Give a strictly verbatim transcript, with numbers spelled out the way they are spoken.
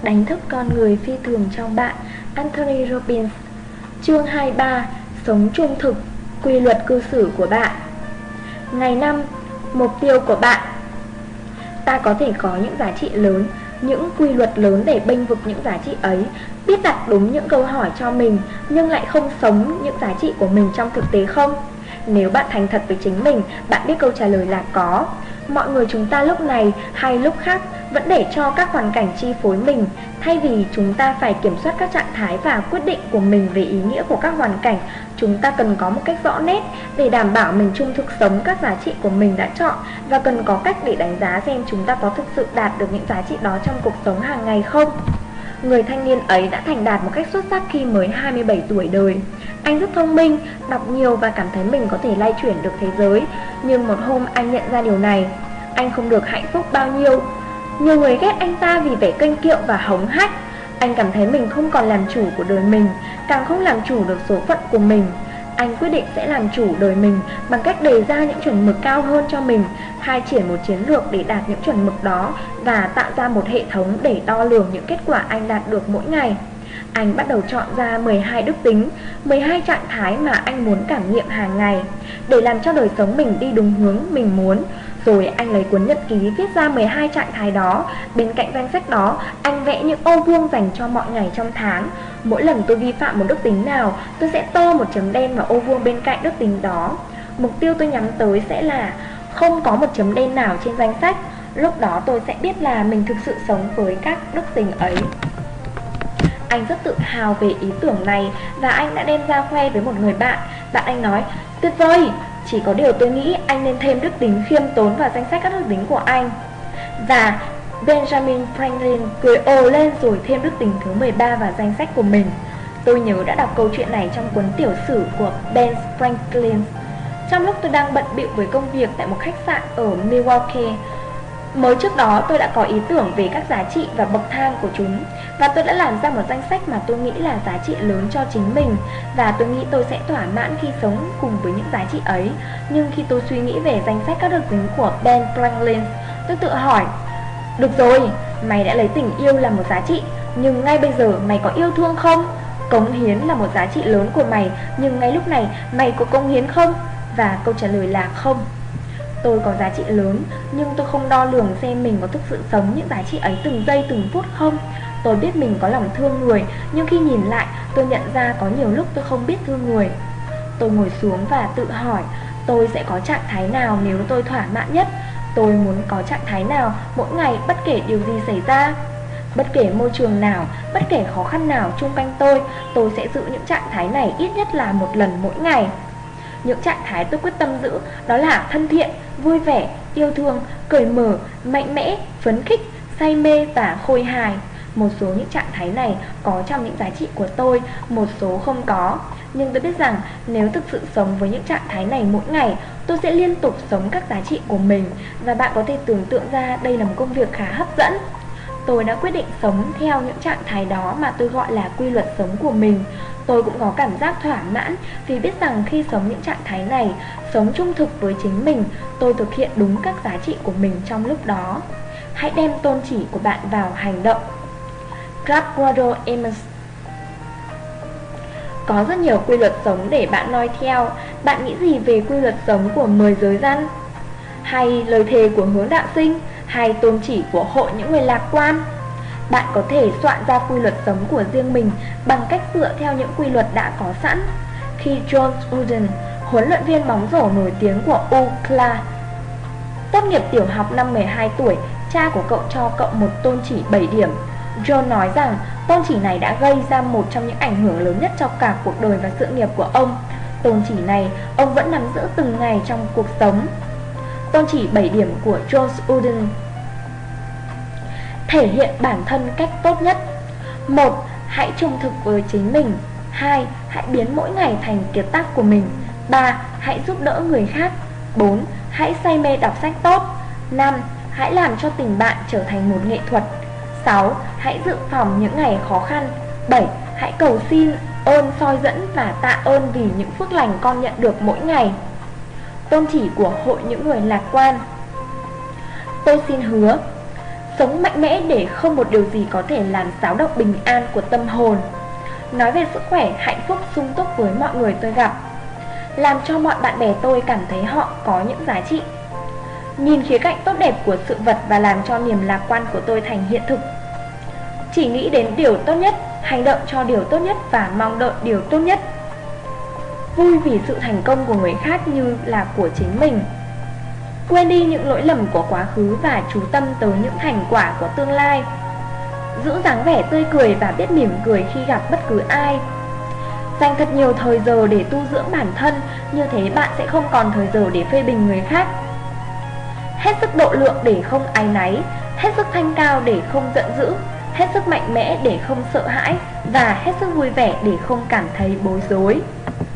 Đánh thức con người phi thường trong bạn, Anthony Robbins. Chương hai mươi ba. Sống trung thực, quy luật cư xử của bạn. Ngày năm. Mục tiêu của bạn. Ta có thể có những giá trị lớn, những quy luật lớn để bênh vực những giá trị ấy, biết đặt đúng những câu hỏi cho mình, nhưng lại không sống những giá trị của mình trong thực tế không? Nếu bạn thành thật với chính mình, bạn biết câu trả lời là có. Mọi người chúng ta lúc này hay lúc khác vẫn để cho các hoàn cảnh chi phối mình. Thay vì chúng ta phải kiểm soát các trạng thái và quyết định của mình về ý nghĩa của các hoàn cảnh, chúng ta cần có một cách rõ nét để đảm bảo mình trung thực sống các giá trị của mình đã chọn, và cần có cách để đánh giá xem chúng ta có thực sự đạt được những giá trị đó trong cuộc sống hàng ngày không. Người thanh niên ấy đã thành đạt một cách xuất sắc khi mới hai mươi bảy tuổi đời. Anh rất thông minh, đọc nhiều và cảm thấy mình có thể lay chuyển được thế giới. Nhưng một hôm anh nhận ra điều này, anh không được hạnh phúc bao nhiêu. Nhiều người ghét anh ta vì vẻ kênh kiệu và hống hách. Anh cảm thấy mình không còn làm chủ của đời mình, càng không làm chủ được số phận của mình. Anh quyết định sẽ làm chủ đời mình bằng cách đề ra những chuẩn mực cao hơn cho mình, khai triển một chiến lược để đạt những chuẩn mực đó, và tạo ra một hệ thống để đo lường những kết quả anh đạt được mỗi ngày. Anh bắt đầu chọn ra mười hai đức tính, mười hai trạng thái mà anh muốn cảm nghiệm hàng ngày, để làm cho đời sống mình đi đúng hướng mình muốn. Rồi anh lấy cuốn nhật ký viết ra mười hai trạng thái đó. Bên cạnh danh sách đó, anh vẽ những ô vuông dành cho mọi ngày trong tháng. Mỗi lần tôi vi phạm một đức tính nào, tôi sẽ tô một chấm đen vào ô vuông bên cạnh đức tính đó. Mục tiêu tôi nhắm tới sẽ là không có một chấm đen nào trên danh sách. Lúc đó tôi sẽ biết là mình thực sự sống với các đức tính ấy. Anh rất tự hào về ý tưởng này, và anh đã đem ra khoe với một người bạn. Bạn anh nói, tuyệt vời, chỉ có điều tôi nghĩ anh nên thêm đức tính khiêm tốn vào danh sách các đức tính của anh. Và Benjamin Franklin cười ồ lên rồi thêm đức tính thứ mười ba vào danh sách của mình. Tôi nhớ đã đọc câu chuyện này trong cuốn tiểu sử của Ben Franklin. Trong lúc tôi đang bận bịu với công việc tại một khách sạn ở Milwaukee, mới trước đó tôi đã có ý tưởng về các giá trị và bậc thang của chúng, và tôi đã làm ra một danh sách mà tôi nghĩ là giá trị lớn cho chính mình, và tôi nghĩ tôi sẽ thỏa mãn khi sống cùng với những giá trị ấy. Nhưng khi tôi suy nghĩ về danh sách các đức tính của Ben Franklin, tôi tự hỏi, được rồi, mày đã lấy tình yêu là một giá trị, nhưng ngay bây giờ mày có yêu thương không? Cống hiến là một giá trị lớn của mày, nhưng ngay lúc này mày có cống hiến không? Và câu trả lời là không. Tôi có giá trị lớn, nhưng tôi không đo lường xem mình có thực sự sống những giá trị ấy từng giây từng phút không. Tôi biết mình có lòng thương người, nhưng khi nhìn lại, tôi nhận ra có nhiều lúc tôi không biết thương người. Tôi ngồi xuống và tự hỏi, tôi sẽ có trạng thái nào nếu tôi thỏa mãn nhất? Tôi muốn có trạng thái nào mỗi ngày bất kể điều gì xảy ra? Bất kể môi trường nào, bất kể khó khăn nào chung quanh tôi, tôi sẽ giữ những trạng thái này ít nhất là một lần mỗi ngày. Những trạng thái tôi quyết tâm giữ đó là thân thiện, vui vẻ, yêu thương, cởi mở, mạnh mẽ, phấn khích, say mê và khôi hài. Một số những trạng thái này có trong những giá trị của tôi, một số không có. Nhưng tôi biết rằng nếu thực sự sống với những trạng thái này mỗi ngày, tôi sẽ liên tục sống các giá trị của mình. Và bạn có thể tưởng tượng ra đây là một công việc khá hấp dẫn. Tôi đã quyết định sống theo những trạng thái đó mà tôi gọi là quy luật sống của mình. Tôi cũng có cảm giác thỏa mãn vì biết rằng khi sống những trạng thái này, sống trung thực với chính mình, tôi thực hiện đúng các giá trị của mình trong lúc đó. Hãy đem tôn chỉ của bạn vào hành động. Ralph Emmons. Có rất nhiều quy luật sống để bạn noi theo. Bạn nghĩ gì về quy luật sống của mười giới răn? Hay lời thề của hướng đạo sinh? Hay tôn chỉ của hội những người lạc quan? Bạn có thể soạn ra quy luật sống của riêng mình bằng cách dựa theo những quy luật đã có sẵn. Khi John Wooden, huấn luyện viên bóng rổ nổi tiếng của u cờ a, tốt nghiệp tiểu học năm mười hai tuổi, cha của cậu cho cậu một tôn chỉ bảy điểm. John nói rằng tôn chỉ này đã gây ra một trong những ảnh hưởng lớn nhất trong cả cuộc đời và sự nghiệp của ông. Tôn chỉ này ông vẫn nắm giữ từng ngày trong cuộc sống. Tôn chỉ bảy điểm của John Wooden: thể hiện bản thân cách tốt nhất. Một. Hãy trung thực với chính mình. Hai. Hãy biến mỗi ngày thành kiệt tác của mình. Ba. Hãy giúp đỡ người khác. Bốn. Hãy say mê đọc sách tốt. Năm. Hãy làm cho tình bạn trở thành một nghệ thuật. Sáu. Hãy dự phòng những ngày khó khăn. Bảy. Hãy cầu xin, ơn soi dẫn và tạ ơn vì những phước lành con nhận được mỗi ngày. Tôn chỉ của hội những người lạc quan: tôi xin hứa Sống mạnh mẽ để không một điều gì có thể làm xáo động bình an của tâm hồn. Nói về sức khỏe, hạnh phúc, sung túc với mọi người tôi gặp, làm cho mọi bạn bè tôi cảm thấy họ có những giá trị. Nhìn khía cạnh tốt đẹp của sự vật và làm cho niềm lạc quan của tôi thành hiện thực. Chỉ nghĩ đến điều tốt nhất, hành động cho điều tốt nhất và mong đợi điều tốt nhất. Vui vì sự thành công của người khác như là của chính mình. Quên đi những lỗi lầm của quá khứ và chú tâm tới những thành quả của tương lai. Giữ dáng vẻ tươi cười và biết mỉm cười khi gặp bất cứ ai. Dành thật nhiều thời giờ để tu dưỡng bản thân, như thế bạn sẽ không còn thời giờ để phê bình người khác. Hết sức độ lượng để không áy náy, hết sức thanh cao để không giận dữ, hết sức mạnh mẽ để không sợ hãi, và hết sức vui vẻ để không cảm thấy bối rối.